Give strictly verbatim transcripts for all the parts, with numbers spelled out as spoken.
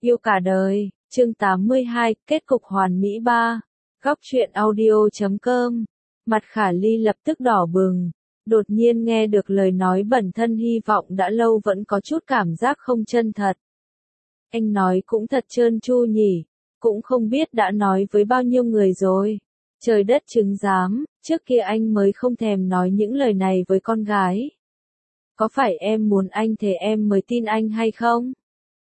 Yêu cả đời, chương tám mươi hai, kết cục hoàn mỹ ba. Góc truyện audio chấm com. Mặt Khả Ly lập tức đỏ bừng, đột nhiên nghe được lời nói bản thân hy vọng đã lâu vẫn có chút cảm giác không chân thật. Anh nói cũng thật trơn tru nhỉ, cũng không biết đã nói với bao nhiêu người rồi. Trời đất chứng giám, trước kia anh mới không thèm nói những lời này với con gái. Có phải em muốn anh thế em mới tin anh hay không?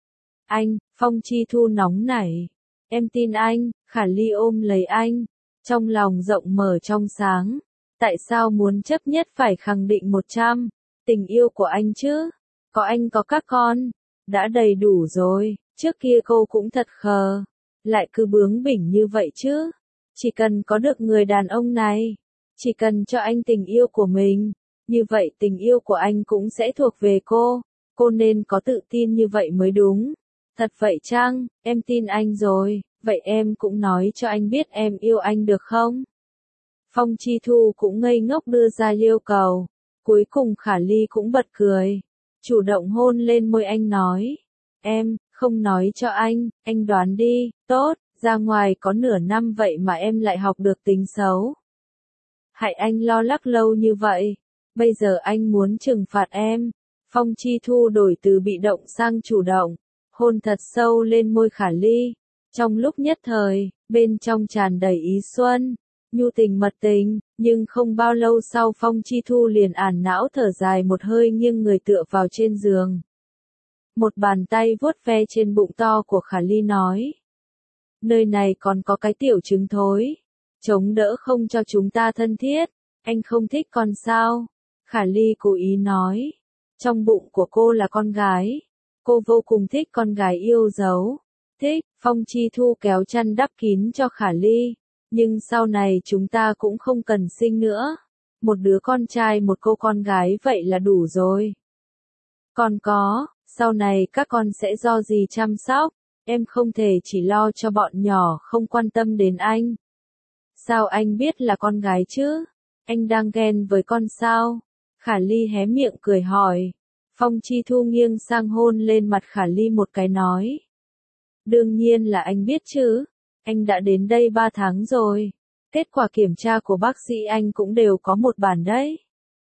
Anh, Phong Chi Thu nóng nảy. Em tin anh, Khả Ly ôm lấy anh, trong lòng rộng mở trong sáng. Tại sao muốn chấp nhất phải khẳng định một trăm? Tình yêu của anh chứ? Có anh có các con, đã đầy đủ rồi. Trước kia cô cũng thật khờ, lại cứ bướng bỉnh như vậy chứ. Chỉ cần có được người đàn ông này, chỉ cần cho anh tình yêu của mình, như vậy tình yêu của anh cũng sẽ thuộc về cô. Cô nên có tự tin như vậy mới đúng. Thật vậy chăng? Em tin anh rồi, vậy em cũng nói cho anh biết em yêu anh được không? Phong Chi Thu cũng ngây ngốc đưa ra yêu cầu. Cuối cùng Khả Ly cũng bật cười, chủ động hôn lên môi anh nói. Em, không nói cho anh, anh đoán đi. Tốt, ra ngoài có nửa năm vậy mà em lại học được tính xấu. Hại anh lo lắng lâu như vậy, bây giờ anh muốn trừng phạt em. Phong Chi Thu đổi từ bị động sang chủ động, hôn thật sâu lên môi Khả Ly. Trong lúc nhất thời, bên trong tràn đầy ý xuân, nhu tình mật tình, nhưng không bao lâu sau Phong Chi Thu liền ảm não thở dài một hơi nghiêng người tựa vào trên giường. Một bàn tay vuốt ve trên bụng to của Khả Ly nói. Nơi này còn có cái tiểu trứng thối, chống đỡ không cho chúng ta thân thiết, anh không thích con sao? Khả Ly cố ý nói. Trong bụng của cô là con gái, cô vô cùng thích con gái yêu dấu. Thích, Phong Chi Thu kéo chăn đắp kín cho Khả Ly. Nhưng sau này chúng ta cũng không cần sinh nữa. Một đứa con trai một cô con gái vậy là đủ rồi. Còn có, sau này các con sẽ do gì chăm sóc, em không thể chỉ lo cho bọn nhỏ không quan tâm đến anh. Sao anh biết là con gái chứ? Anh đang ghen với con sao? Khả Ly hé miệng cười hỏi. Phong Chi Thu nghiêng sang hôn lên mặt Khả Ly một cái nói. Đương nhiên là anh biết chứ, anh đã đến đây ba tháng rồi. Kết quả kiểm tra của bác sĩ anh cũng đều có một bản đấy.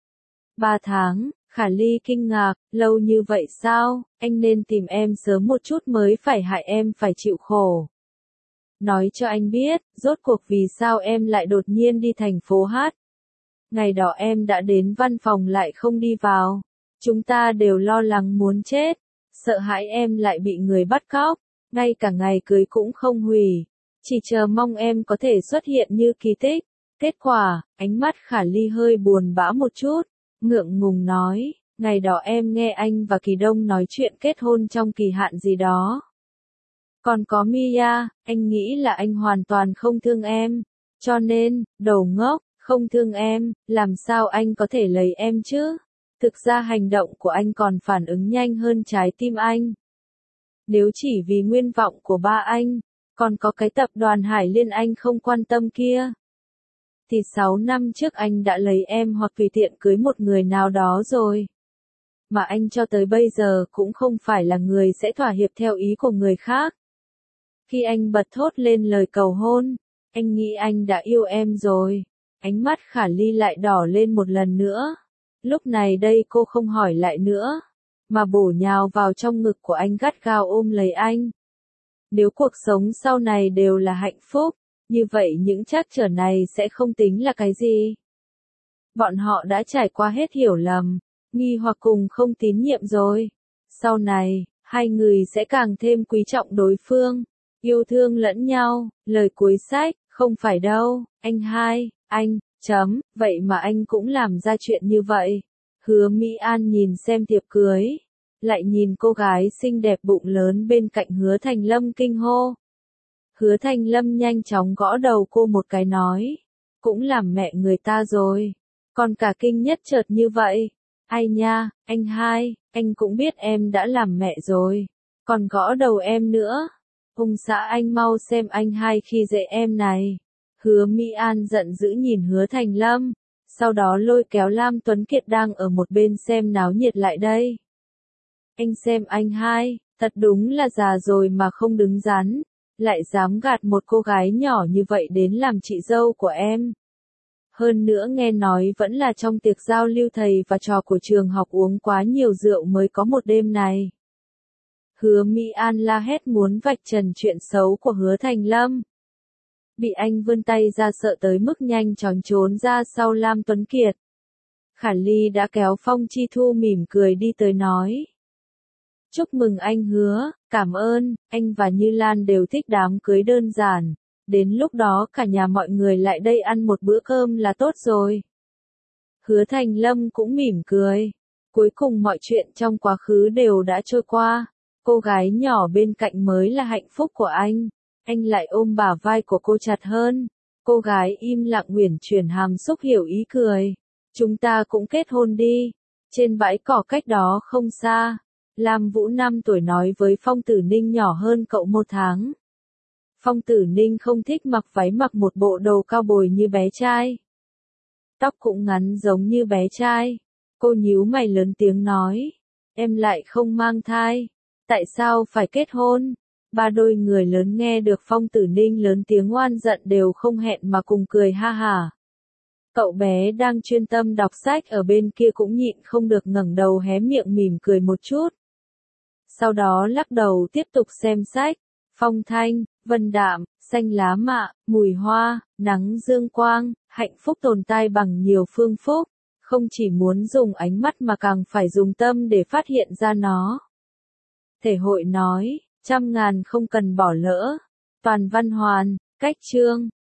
Ba tháng, Khả Ly kinh ngạc, lâu như vậy sao? Anh nên tìm em sớm một chút mới phải hại em phải chịu khổ. Nói cho anh biết, rốt cuộc vì sao em lại đột nhiên đi thành phố hát. Ngày đó em đã đến văn phòng lại không đi vào. Chúng ta đều lo lắng muốn chết, sợ hãi em lại bị người bắt cóc, ngay cả ngày cưới cũng không hủy, chỉ chờ mong em có thể xuất hiện như kỳ tích. Kết quả, ánh mắt Khả Ly hơi buồn bã một chút, ngượng ngùng nói, ngày đó em nghe anh và Kỳ Đông nói chuyện kết hôn trong kỳ hạn gì đó. Còn có Mia, anh nghĩ là anh hoàn toàn không thương em, cho nên, đầu ngốc, không thương em, làm sao anh có thể lấy em chứ? Thực ra hành động của anh còn phản ứng nhanh hơn trái tim anh. Nếu chỉ vì nguyên vọng của ba anh, còn có cái tập đoàn Hải Liên anh không quan tâm kia, thì sáu năm trước anh đã lấy em hoặc tùy tiện cưới một người nào đó rồi. Mà anh cho tới bây giờ cũng không phải là người sẽ thỏa hiệp theo ý của người khác. Khi anh bật thốt lên lời cầu hôn, anh nghĩ anh đã yêu em rồi. Ánh mắt Khả Ly lại đỏ lên một lần nữa. Lúc này đây cô không hỏi lại nữa, mà bổ nhào vào trong ngực của anh gắt gao ôm lấy anh. Nếu cuộc sống sau này đều là hạnh phúc, như vậy những trắc trở này sẽ không tính là cái gì. Bọn họ đã trải qua hết hiểu lầm, nghi hoặc cùng không tín nhiệm rồi. Sau này, hai người sẽ càng thêm quý trọng đối phương, yêu thương lẫn nhau. Lời cuối sách, không phải đâu, anh hai, anh, chấm, vậy mà anh cũng làm ra chuyện như vậy. Hứa Mỹ An nhìn xem thiệp cưới, lại nhìn cô gái xinh đẹp bụng lớn bên cạnh Hứa Thành Lâm kinh hô. Hứa Thành Lâm nhanh chóng gõ đầu cô một cái nói, cũng làm mẹ người ta rồi, còn cả kinh nhất chợt như vậy. Ai nha, anh hai, anh cũng biết em đã làm mẹ rồi, còn gõ đầu em nữa. Ông xã anh mau xem anh hai khi dễ em này. Hứa Mỹ An giận dữ nhìn Hứa Thành Lâm, sau đó lôi kéo Lam Tuấn Kiệt đang ở một bên xem náo nhiệt lại đây. Anh xem anh hai, Thật đúng là già rồi mà không đứng đắn, lại dám gạt một cô gái nhỏ như vậy đến làm chị dâu của em. Hơn nữa nghe nói vẫn là trong tiệc giao lưu thầy và trò của trường học uống quá nhiều rượu mới có một đêm này. Hứa Mỹ An la hét muốn vạch trần chuyện xấu của Hứa Thành Lâm. Bị anh vươn tay ra sợ tới mức nhanh chóng trốn ra sau Lam Tuấn Kiệt. Khả Ly đã kéo Phong Chi Thu mỉm cười đi tới nói. Chúc mừng anh Hứa, cảm ơn, anh và Như Lan đều thích đám cưới đơn giản. Đến lúc đó cả nhà mọi người lại đây ăn một bữa cơm là tốt rồi. Hứa Thành Lâm cũng mỉm cười. Cuối cùng mọi chuyện trong quá khứ đều đã trôi qua. Cô gái nhỏ bên cạnh mới là hạnh phúc của anh. Anh lại ôm bả vai của cô chặt hơn. Cô gái im lặng uyển chuyển hàm xúc hiểu ý cười. Chúng ta cũng kết hôn đi. Trên bãi cỏ cách đó không xa. Lam Vũ năm tuổi nói với Phong Tử Ninh nhỏ hơn cậu một tháng. Phong Tử Ninh không thích mặc váy mặc một bộ đồ cao bồi như bé trai. Tóc cũng ngắn giống như bé trai. Cô nhíu mày lớn tiếng nói. Em lại không mang thai. Tại sao phải kết hôn? Ba đôi người lớn nghe được Phong Tử Ninh lớn tiếng oan giận đều không hẹn mà cùng cười ha hả. Cậu bé đang chuyên tâm đọc sách ở bên kia cũng nhịn không được ngẩng đầu hé miệng mỉm cười một chút. Sau đó lắc đầu tiếp tục xem sách. Phong thanh, vân đạm, xanh lá mạ, mùi hoa, nắng dương quang, hạnh phúc tồn tại bằng nhiều phương phúc. Không chỉ muốn dùng ánh mắt mà càng phải dùng tâm để phát hiện ra nó. Thể hội nói, trăm ngàn không cần bỏ lỡ. Toàn văn hoàn, cách chương.